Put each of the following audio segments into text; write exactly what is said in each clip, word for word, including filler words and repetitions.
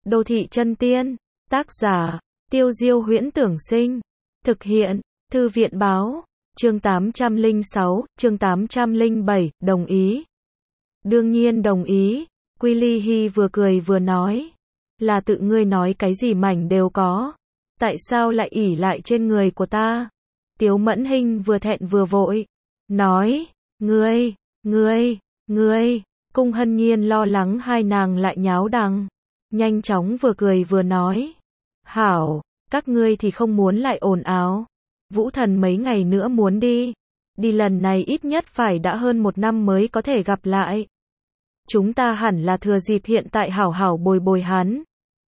Đô thị chân tiên, tác giả, Tiêu Diêu Huyễn Tưởng Sinh, thực hiện, Thư viện Báo, chương tám trăm lẻ sáu, chương tám trăm lẻ bảy, đồng ý. Đương nhiên đồng ý, Quy Ly Hy vừa cười vừa nói, là tự ngươi nói cái gì mảnh đều có, tại sao lại ỷ lại trên người của ta? Tiếu Mẫn Hinh vừa thẹn vừa vội, nói, ngươi, ngươi, ngươi, Cung Hân Nhiên lo lắng hai nàng lại nháo đằng, nhanh chóng vừa cười vừa nói, hảo, các ngươi thì không muốn lại ồn ào, Vũ Thần mấy ngày nữa muốn đi, đi lần này ít nhất phải đã hơn một năm mới có thể gặp lại. Chúng ta hẳn là thừa dịp hiện tại hảo hảo bồi bồi hắn.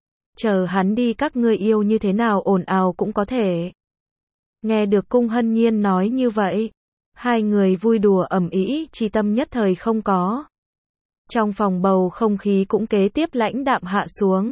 Chờ hắn đi các ngươi yêu như thế nào ồn ào cũng có thể. Nghe được Cung Hân Nhiên nói như vậy, hai người vui đùa ầm ĩ, chi tâm nhất thời không có. Trong phòng bầu không khí cũng kế tiếp lãnh đạm hạ xuống.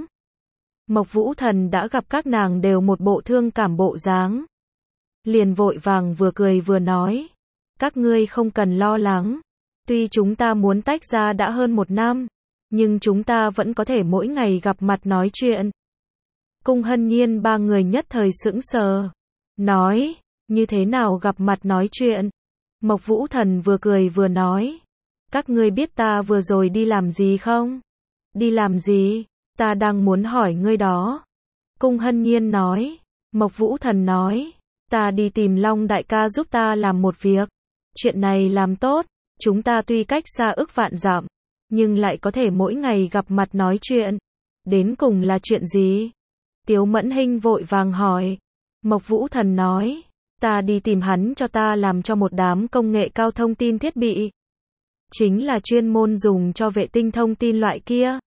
Mộc Vũ Thần đã gặp các nàng đều một bộ thương cảm bộ dáng. Liền vội vàng vừa cười vừa nói, các ngươi không cần lo lắng. Tuy chúng ta muốn tách ra đã hơn một năm, nhưng chúng ta vẫn có thể mỗi ngày gặp mặt nói chuyện. Cung Hân Nhiên ba người nhất thời sững sờ, nói, như thế nào gặp mặt nói chuyện? Mộc Vũ Thần vừa cười vừa nói, các ngươi biết ta vừa rồi đi làm gì không? Đi làm gì? Ta đang muốn hỏi ngươi đó. Cung Hân Nhiên nói, Mộc Vũ Thần nói, ta đi tìm Long đại ca giúp ta làm một việc. Chuyện này làm tốt, chúng ta tuy cách xa ức vạn dặm, nhưng lại có thể mỗi ngày gặp mặt nói chuyện. Đến cùng là chuyện gì? Tiếu Mẫn Hinh vội vàng hỏi. Mộc Vũ Thần nói, ta đi tìm hắn cho ta làm cho một đám công nghệ cao thông tin thiết bị. Chính là chuyên môn dùng cho vệ tinh thông tin loại kia.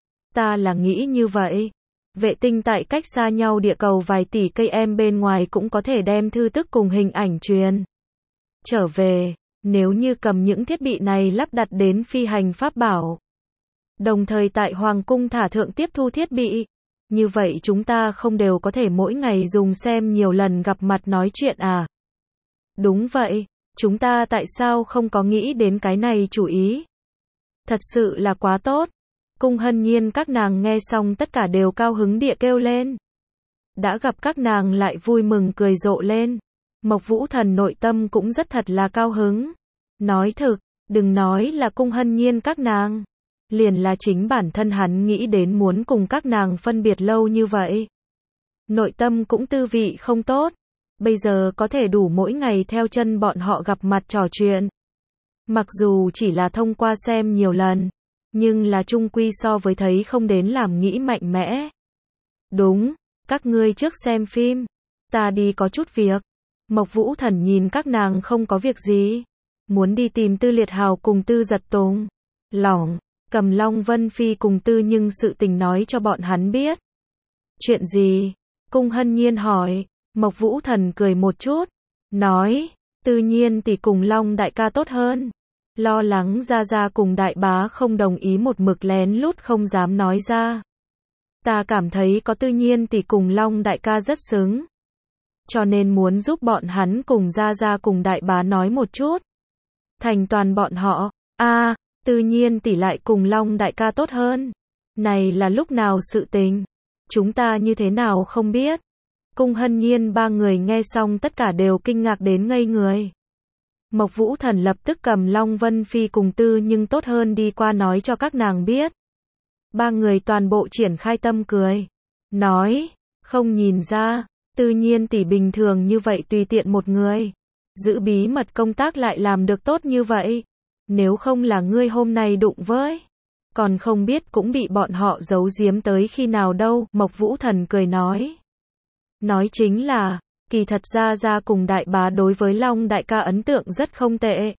Ta là nghĩ như vậy. Vệ tinh tại cách xa nhau địa cầu vài tỷ cây em bên ngoài cũng có thể đem thư tức cùng hình ảnh truyền trở về. Nếu như cầm những thiết bị này lắp đặt đến phi hành pháp bảo, đồng thời tại Hoàng cung thả thượng tiếp thu thiết bị, như vậy chúng ta không đều có thể mỗi ngày dùng xem nhiều lần gặp mặt nói chuyện à? Đúng vậy, chúng ta tại sao không có nghĩ đến cái này chủ ý? Thật sự là quá tốt. Cung Hân Nhiên các nàng nghe xong tất cả đều cao hứng địa kêu lên. Đã gặp các nàng lại vui mừng cười rộ lên. Mộc Vũ Thần nội tâm cũng rất thật là cao hứng. Nói thực, đừng nói là Cung Hân Nhiên các nàng, liền là chính bản thân hắn nghĩ đến muốn cùng các nàng phân biệt lâu như vậy. Nội tâm cũng tư vị không tốt. Bây giờ có thể đủ mỗi ngày theo chân bọn họ gặp mặt trò chuyện. Mặc dù chỉ là thông qua xem nhiều lần, nhưng là chung quy so với thấy không đến làm nghĩ mạnh mẽ. Đúng, các ngươi trước xem phim, ta đi có chút việc. Mộc Vũ Thần nhìn các nàng không có việc gì, muốn đi tìm Tư Liệt Hào cùng Tư Giật Tùng. Lỏng, cầm Long Vân Phi cùng Tư nhưng sự tình nói cho bọn hắn biết. Chuyện gì? Cung Hân Nhiên hỏi. Mộc Vũ Thần cười một chút, nói, tự nhiên tỷ cùng Long đại ca tốt hơn. Lo lắng Gia Gia cùng đại bá không đồng ý một mực lén lút không dám nói ra. Ta cảm thấy có tự nhiên tỷ cùng Long đại ca rất xứng. Cho nên muốn giúp bọn hắn cùng Gia Gia cùng đại bá nói một chút. Thành toàn bọn họ, a à, tự nhiên tỷ lại cùng Long đại ca tốt hơn. Này là lúc nào sự tình? Chúng ta như thế nào không biết? Cung Hân Nhiên ba người nghe xong tất cả đều kinh ngạc đến ngây người. Mộc Vũ Thần lập tức cầm Long Vân Phi cùng Tư nhưng tốt hơn đi qua nói cho các nàng biết. Ba người toàn bộ triển khai tâm cười. Nói, không nhìn ra, tự nhiên tỷ bình thường như vậy tùy tiện một người. Giữ bí mật công tác lại làm được tốt như vậy. Nếu không là ngươi hôm nay đụng với, còn không biết cũng bị bọn họ giấu giếm tới khi nào đâu. Mộc Vũ Thần cười nói. Nói chính là, kỳ thật Gia Gia cùng đại bá đối với Long đại ca ấn tượng rất không tệ.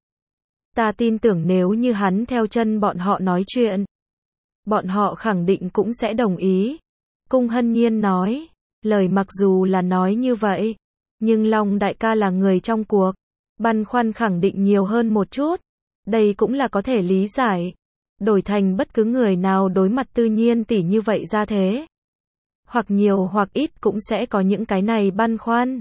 Ta tin tưởng nếu như hắn theo chân bọn họ nói chuyện, bọn họ khẳng định cũng sẽ đồng ý. Cung Hân Nhiên nói, lời mặc dù là nói như vậy, nhưng Long đại ca là người trong cuộc, băn khoăn khẳng định nhiều hơn một chút. Đây cũng là có thể lý giải. Đổi thành bất cứ người nào đối mặt tự nhiên tỷ như vậy ra thế, hoặc nhiều hoặc ít cũng sẽ có những cái này băn khoăn.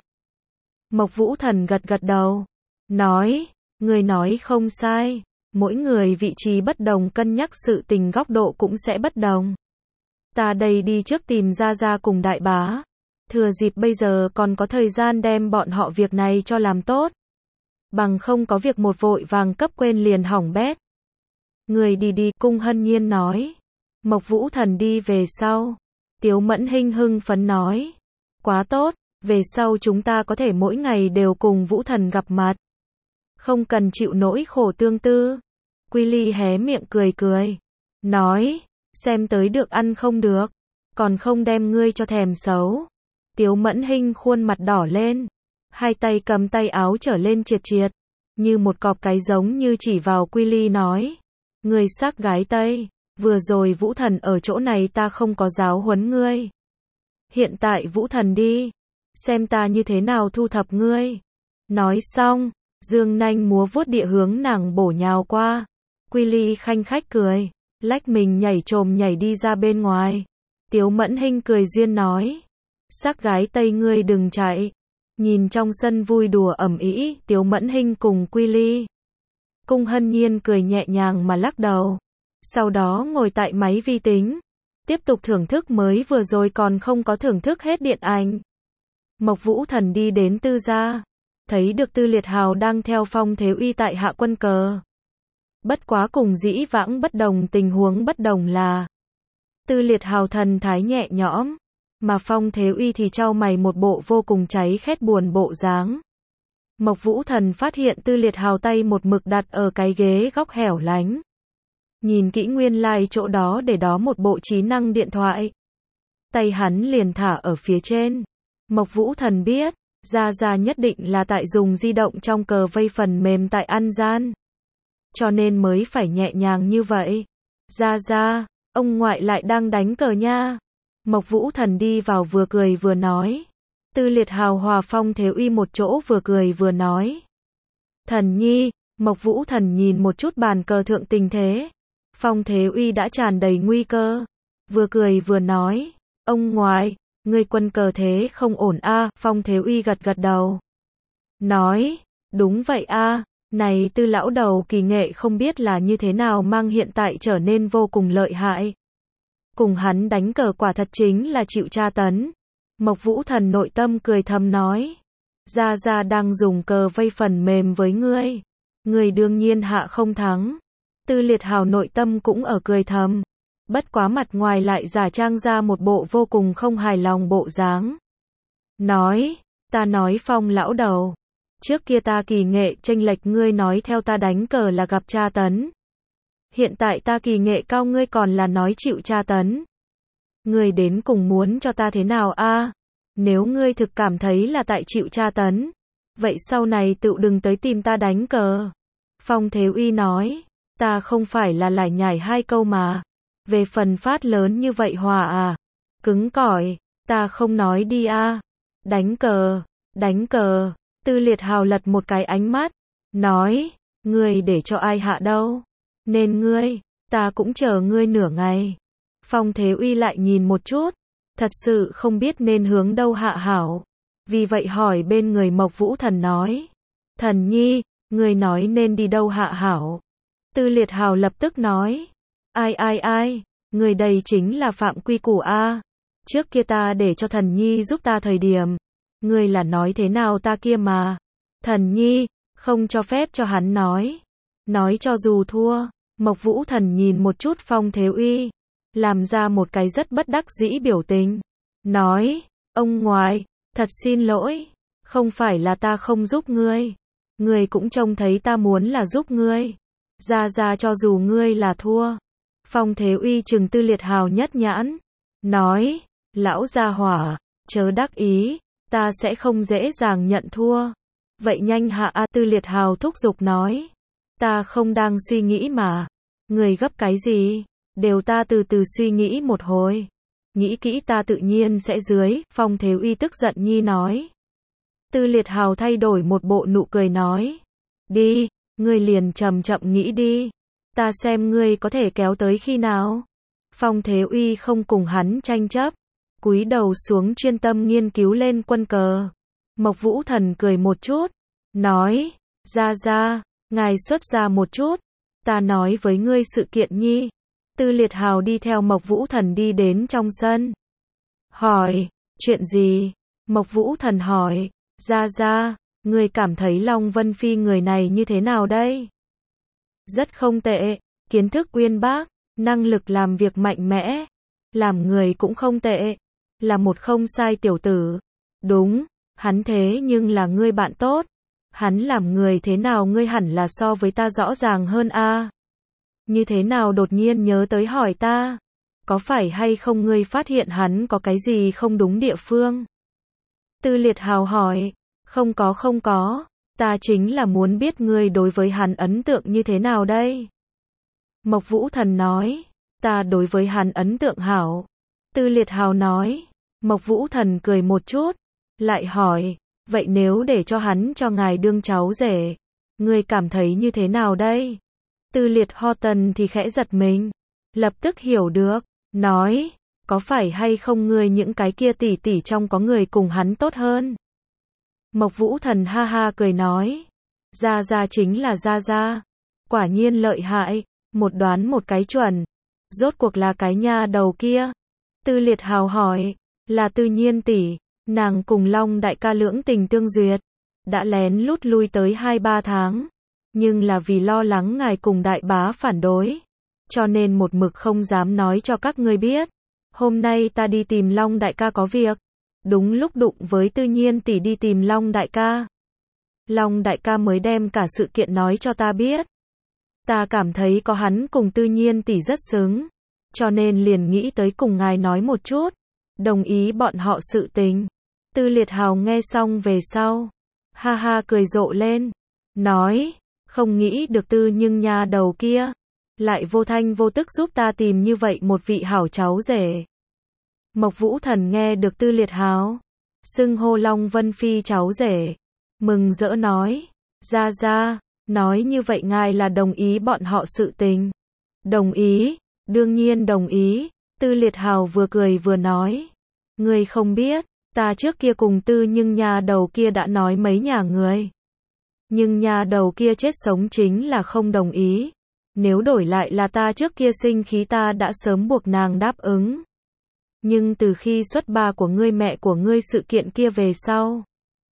Mộc Vũ Thần gật gật đầu, nói, người nói không sai, mỗi người vị trí bất đồng cân nhắc sự tình góc độ cũng sẽ bất đồng. Ta đây đi trước tìm Gia Gia cùng đại bá. Thừa dịp bây giờ còn có thời gian đem bọn họ việc này cho làm tốt. Bằng không có việc một vội vàng cấp quên liền hỏng bét. Người đi đi, Cung Hân Nhiên nói. Mộc Vũ Thần đi về sau. Tiếu Mẫn Hinh hưng phấn nói. Quá tốt, về sau chúng ta có thể mỗi ngày đều cùng Vũ Thần gặp mặt. Không cần chịu nỗi khổ tương tư. Quy Ly hé miệng cười cười. Nói, xem tới được ăn không được. Còn không đem ngươi cho thèm xấu. Tiếu Mẫn Hinh khuôn mặt đỏ lên. Hai tay cầm tay áo trở lên triệt triệt. Như một cọp cái giống như chỉ vào Quy Ly nói. Ngươi xác gái Tây. Vừa rồi Vũ Thần ở chỗ này ta không có giáo huấn ngươi. Hiện tại Vũ Thần đi. Xem ta như thế nào thu thập ngươi. Nói xong, dương nanh múa vuốt địa hướng nàng bổ nhào qua. Quy Ly khanh khách cười. Lách mình nhảy trồm nhảy đi ra bên ngoài. Tiếu Mẫn Hinh cười duyên nói. Sắc gái Tây ngươi đừng chạy. Nhìn trong sân vui đùa ầm ĩ, Tiếu Mẫn Hinh cùng Quy Ly. Cung Hân Nhiên cười nhẹ nhàng mà lắc đầu. Sau đó ngồi tại máy vi tính. Tiếp tục thưởng thức mới vừa rồi còn không có thưởng thức hết điện ảnh. Mộc Vũ Thần đi đến Tư gia. Thấy được Tư Liệt Hào đang theo Phong Thế Uy tại hạ quân cờ. Bất quá cùng dĩ vãng bất đồng, tình huống bất đồng là Tư Liệt Hào thần thái nhẹ nhõm, mà Phong Thế Uy thì trao mày một bộ vô cùng cháy khét buồn bộ dáng. Mộc Vũ Thần phát hiện Tư Liệt Hào tay một mực đặt ở cái ghế góc hẻo lánh. Nhìn kỹ nguyên lai like chỗ đó để đó một bộ trí năng điện thoại. Tay hắn liền thả ở phía trên. Mộc Vũ Thần biết, Gia Gia nhất định là tại dùng di động trong cờ vây phần mềm tại ăn gian. Cho nên mới phải nhẹ nhàng như vậy. Gia Gia, ông ngoại lại đang đánh cờ nha. Mộc Vũ Thần đi vào vừa cười vừa nói. Tư Liệt Hào hòa Phong Thế Uy một chỗ vừa cười vừa nói. Thần nhi, Mộc Vũ Thần nhìn một chút bàn cờ thượng tình thế. Phong Thế Uy đã tràn đầy nguy cơ. Vừa cười vừa nói. Ông ngoại, ngươi quân cờ thế không ổn a. À. Phong Thế Uy gật gật đầu. Nói, đúng vậy a. À. Này Tư lão đầu kỳ nghệ không biết là như thế nào mang hiện tại trở nên vô cùng lợi hại. Cùng hắn đánh cờ quả thật chính là chịu tra tấn. Mộc Vũ Thần nội tâm cười thầm nói. Gia Gia đang dùng cờ vây phần mềm với ngươi. Ngươi đương nhiên hạ không thắng. Tư Liệt Hào nội tâm cũng ở cười thầm. Bất quá mặt ngoài lại giả trang ra một bộ vô cùng không hài lòng bộ dáng. Nói, ta nói Phong lão đầu. Trước kia ta kỳ nghệ chênh lệch ngươi nói theo ta đánh cờ là gặp tra tấn. Hiện tại ta kỳ nghệ cao ngươi còn là nói chịu tra tấn. Ngươi đến cùng muốn cho ta thế nào a? À? Nếu ngươi thực cảm thấy là tại chịu tra tấn, vậy sau này tự đừng tới tìm ta đánh cờ. Phong Thế Uy nói, ta không phải là lải nhải hai câu mà. Về phần phát lớn như vậy hòa à? Cứng cỏi, ta không nói đi a. À? Đánh cờ, đánh cờ. Tư Liệt Hào lật một cái ánh mắt, nói, ngươi để cho ai hạ đâu? Nên ngươi, ta cũng chờ ngươi nửa ngày. Phong Thế Uy lại nhìn một chút, thật sự không biết nên hướng đâu hạ hảo. Vì vậy hỏi bên người Mộc Vũ Thần nói, thần nhi, ngươi nói nên đi đâu hạ hảo? Tư Liệt Hào lập tức nói, ai ai ai, ngươi đây chính là phạm quy củ a. Trước kia ta để cho thần nhi giúp ta thời điểm. Ngươi là nói thế nào ta kia mà. Thần nhi, không cho phép cho hắn nói. Nói cho dù thua. Mộc Vũ Thần nhìn một chút Phong Thế Uy. Làm ra một cái rất bất đắc dĩ biểu tình. Nói, ông ngoại, thật xin lỗi. Không phải là ta không giúp ngươi. Ngươi cũng trông thấy ta muốn là giúp ngươi. Ra ra cho dù ngươi là thua. Phong Thế Uy trừng Tư Liệt Hào nhất nhãn. Nói, lão gia hỏa, chớ đắc ý. Ta sẽ không dễ dàng nhận thua. Vậy nhanh hạ a. Tư Liệt Hào thúc giục nói. Ta không đang suy nghĩ mà. Người gấp cái gì? Đều ta từ từ suy nghĩ một hồi. Nghĩ kỹ ta tự nhiên sẽ dưới. Phong Thế Uy tức giận nhi nói. Tư Liệt Hào thay đổi một bộ nụ cười nói. Đi, ngươi liền chậm chậm nghĩ đi. Ta xem ngươi có thể kéo tới khi nào. Phong Thế Uy không cùng hắn tranh chấp. Cúi đầu xuống chuyên tâm nghiên cứu lên quân cờ. Mộc Vũ Thần cười một chút. Nói, Gia Gia, ngài xuất ra một chút. Ta nói với ngươi sự kiện nhi. Tư Liệt Hào đi theo Mộc Vũ Thần đi đến trong sân. Hỏi, chuyện gì? Mộc Vũ Thần hỏi, Gia Gia, người cảm thấy Long Vân Phi người này như thế nào đây? Rất không tệ, kiến thức uyên bác, năng lực làm việc mạnh mẽ, làm người cũng không tệ, là một không sai tiểu tử. Đúng, hắn thế nhưng là ngươi bạn tốt. Hắn làm người thế nào ngươi hẳn là so với ta rõ ràng hơn a. Như thế nào đột nhiên nhớ tới hỏi ta? Có phải hay không ngươi phát hiện hắn có cái gì không đúng địa phương? Tư Liệt Hào hỏi, không có không có, ta chính là muốn biết ngươi đối với hắn ấn tượng như thế nào đây? Mộc Vũ Thần nói, ta đối với hắn ấn tượng hảo. Tư Liệt Hào nói, Mộc Vũ Thần cười một chút, lại hỏi, vậy nếu để cho hắn cho ngài đương cháu rể, ngươi cảm thấy như thế nào đây? Tư Liệt Ho Tần thì khẽ giật mình, lập tức hiểu được, nói, có phải hay không ngươi những cái kia tỷ tỷ trong có người cùng hắn tốt hơn? Mộc Vũ Thần ha ha cười nói, Gia Gia chính là Gia Gia, quả nhiên lợi hại, một đoán một cái chuẩn, rốt cuộc là cái nha đầu kia. Tư Liệt Hào hỏi, là Tư Nhiên tỷ, nàng cùng Long đại ca lưỡng tình tương duyệt, đã lén lút lui tới hai ba tháng, nhưng là vì lo lắng ngài cùng đại bá phản đối, cho nên một mực không dám nói cho các ngươi biết. Hôm nay ta đi tìm Long đại ca có việc, đúng lúc đụng với Tư Nhiên tỷ đi tìm Long đại ca. Long đại ca mới đem cả sự kiện nói cho ta biết. Ta cảm thấy có hắn cùng Tư Nhiên tỷ rất xứng, cho nên liền nghĩ tới cùng ngài nói một chút, đồng ý bọn họ sự tình. Tư Liệt Hào nghe xong về sau, ha ha cười rộ lên, nói, không nghĩ được Tư nhưng nha đầu kia, lại vô thanh vô tức giúp ta tìm như vậy một vị hảo cháu rể. Mộc Vũ Thần nghe được Tư Liệt Hào xưng hô Long Vân Phi cháu rể, mừng rỡ nói, Gia Gia, nói như vậy ngài là đồng ý bọn họ sự tình. Đồng ý, đương nhiên đồng ý. Tư Liệt Hào vừa cười vừa nói, ngươi không biết, ta trước kia cùng Tư nhưng nhà đầu kia đã nói mấy nhà người. Nhưng nhà đầu kia chết sống chính là không đồng ý. Nếu đổi lại là ta trước kia sinh khí ta đã sớm buộc nàng đáp ứng. Nhưng từ khi xuất ba của ngươi mẹ của ngươi sự kiện kia về sau,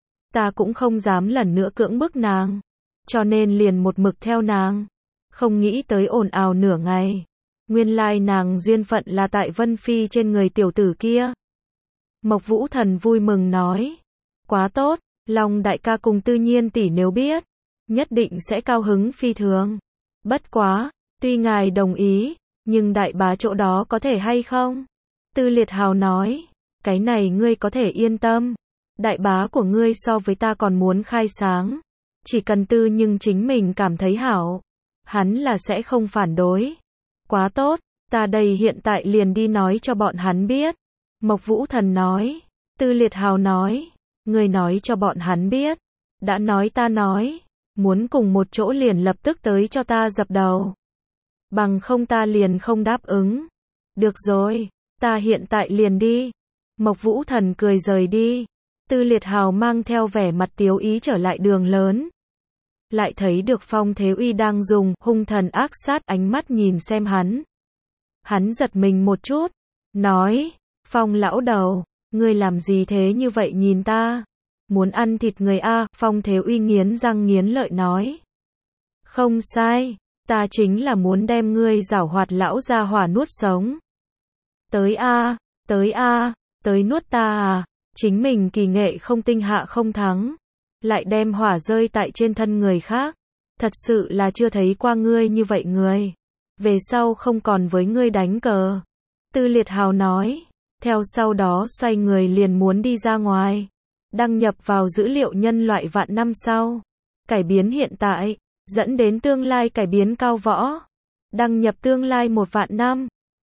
ta cũng không dám lần nữa cưỡng bức nàng, cho nên liền một mực theo nàng. Không nghĩ tới ồn ào nửa ngày, nguyên lai nàng duyên phận là tại Vân Phi trên người tiểu tử kia. Mộc Vũ Thần vui mừng nói, quá tốt, Long đại ca cùng Tư Nhiên tỷ nếu biết, nhất định sẽ cao hứng phi thường. Bất quá, tuy ngài đồng ý, nhưng đại bá chỗ đó có thể hay không? Tư Liệt Hào nói, cái này ngươi có thể yên tâm, đại bá của ngươi so với ta còn muốn khai sáng, chỉ cần Tư nhưng chính mình cảm thấy hảo, hắn là sẽ không phản đối. Quá tốt, ta đây hiện tại liền đi nói cho bọn hắn biết. Mộc Vũ Thần nói, Tư Liệt Hào nói, ngươi nói cho bọn hắn biết, đã nói ta nói, muốn cùng một chỗ liền lập tức tới cho ta dập đầu. Bằng không ta liền không đáp ứng. Được rồi, ta hiện tại liền đi. Mộc Vũ Thần cười rời đi. Tư Liệt Hào mang theo vẻ mặt tiếu ý trở lại đường lớn. Lại thấy được Phong Thế Uy đang dùng hung thần ác sát ánh mắt nhìn xem hắn. Hắn giật mình một chút, nói, Phong lão đầu, ngươi làm gì thế như vậy nhìn ta? Muốn ăn thịt người a? Phong Thế Uy nghiến răng nghiến lợi nói. Không sai, ta chính là muốn đem ngươi giảo hoạt lão gia hỏa nuốt sống. Tới a, tới a, tới nuốt ta à? Chính mình kỳ nghệ không tinh hạ không thắng, lại đem hỏa rơi tại trên thân người khác. Thật sự là chưa thấy qua ngươi như vậy người. Về sau không còn với ngươi đánh cờ. Tư Liệt Hào nói, theo sau đó xoay người liền muốn đi ra ngoài. Đăng nhập vào dữ liệu nhân loại vạn năm sau. Cải biến hiện tại, dẫn đến tương lai cải biến cao võ. Đăng nhập tương lai một vạn năm.